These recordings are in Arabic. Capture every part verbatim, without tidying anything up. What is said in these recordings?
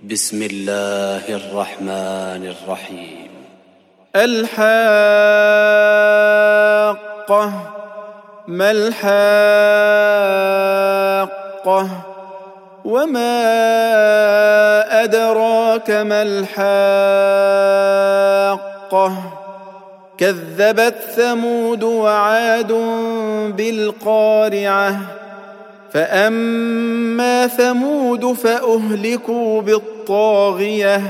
بسم الله الرحمن الرحيم. الحاقة. ما الحاقة؟ وما أدراك ما الحاقة؟ كذبت ثمود وعاد بالقارعة. فأما ثمود فأهلكوا بالطاغية،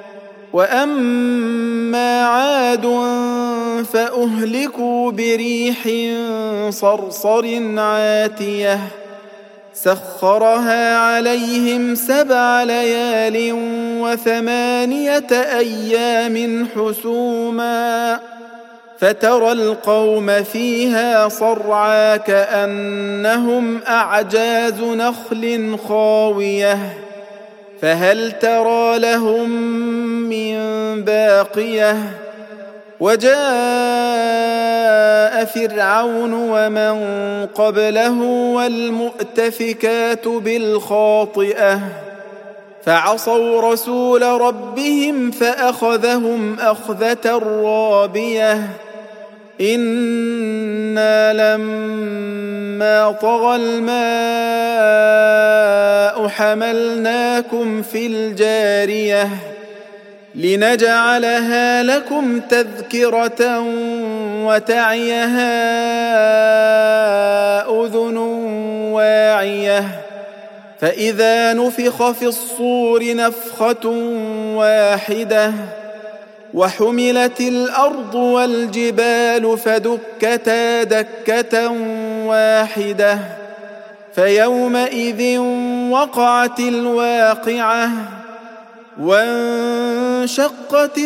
وأما عاد فأهلكوا بريح صرصر عاتية سخرها عليهم سبع ليال وثمانية أيام حسوما، فترى القوم فيها صرعى كأنهم أعجاز نخل خاوية، فهل ترى لهم من باقية؟ وجاء فرعون ومن قبله والمؤتفكات بالخاطئة فعصوا رسول ربهم فأخذهم أخذة رابية. إنا لما طغى الماء حملناكم في الجارية لنجعلها لكم تذكرة وتعيها أذن واعية. فإذا نفخ في الصور نفخة واحدة وحملت الأرض والجبال فدكتا دكة واحدة فيومئذ وقعت الواقعة وانشقت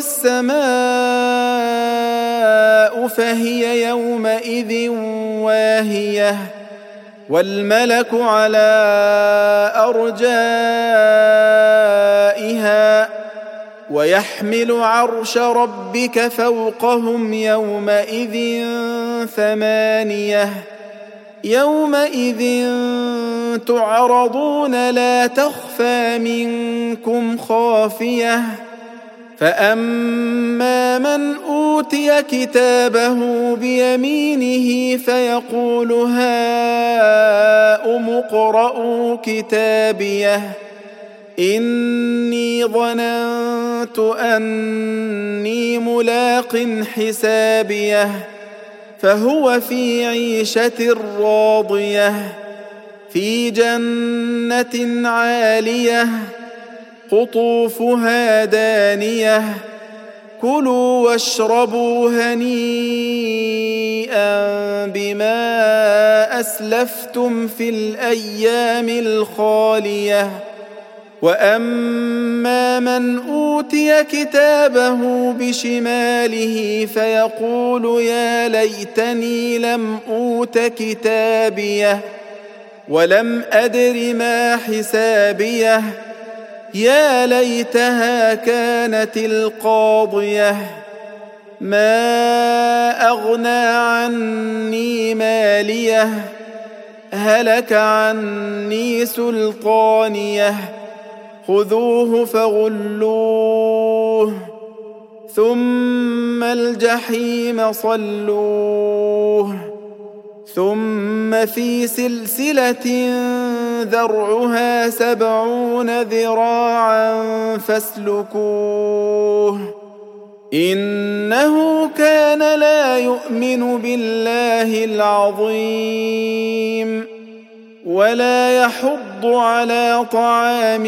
السماء فهي يومئذ واهية والملك على أرجائها ويحمل عرش ربك فوقهم يومئذ ثمانية. يومئذ تعرضون لا تخفى منكم خافية. فأما من أوتي كتابه بيمينه فيقول هاؤم اقرءوا كتابيه إني ظننت أني ملاق حسابيه فهو في عيشة راضية في جنة عالية قطوفها دانية كلوا واشربوا هنيئا بما أسلفتم في الأيام الخالية. وأما من أوتي كتابه بشماله فيقول يا ليتني لم أوت كتابيه ولم أدر ما حسابيه يا ليتها كانت القاضية ما أغنى عني ماليه هلك عني سلطانيه خذوه فغلوه ثم الجحيم صلوه ثم في سلسلة ذرعها سبعون ذراعا فاسلكوه إنه كان لا يؤمن بالله العظيم ولا يحض على طعام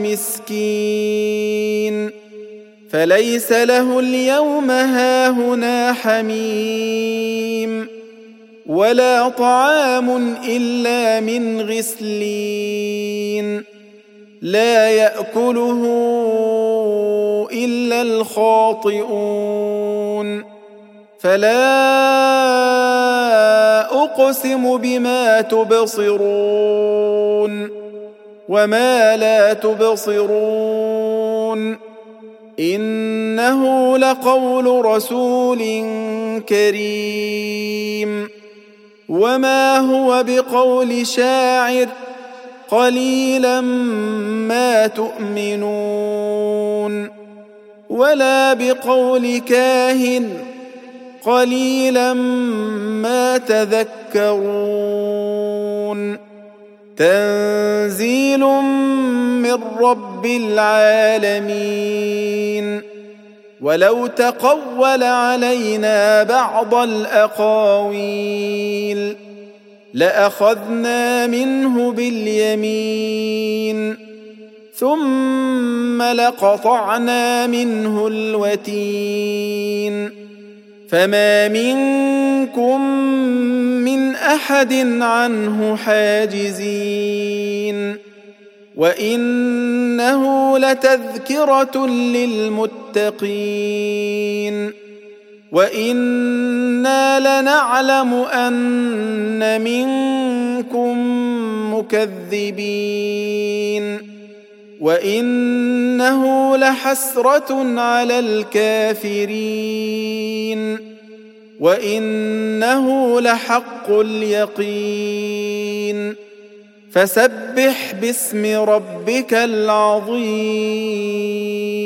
المسكين فليس له اليوم هاهنا حميم ولا طعام إلا من غسلين لا يأكله إلا الخاطئون. فلا أقسم بما تبصرون وما لا تبصرون إنه لقول رسول كريم وما هو بقول شاعر قليلا ما تؤمنون ولا بقول كاهن قليلا ما تذكرون تنزيل من رب العالمين ولو تقول علينا بعض الأقاويل لأخذنا منه باليمين ثم لقطعنا منه الوتين فما منكم من أحد عنه حاجزين وإنه لتذكرة للمتقين وإنا لنعلم أن منكم مكذبين وإنه لحسرة على الكافرين وإنه لحق اليقين فسبح باسم ربك العظيم.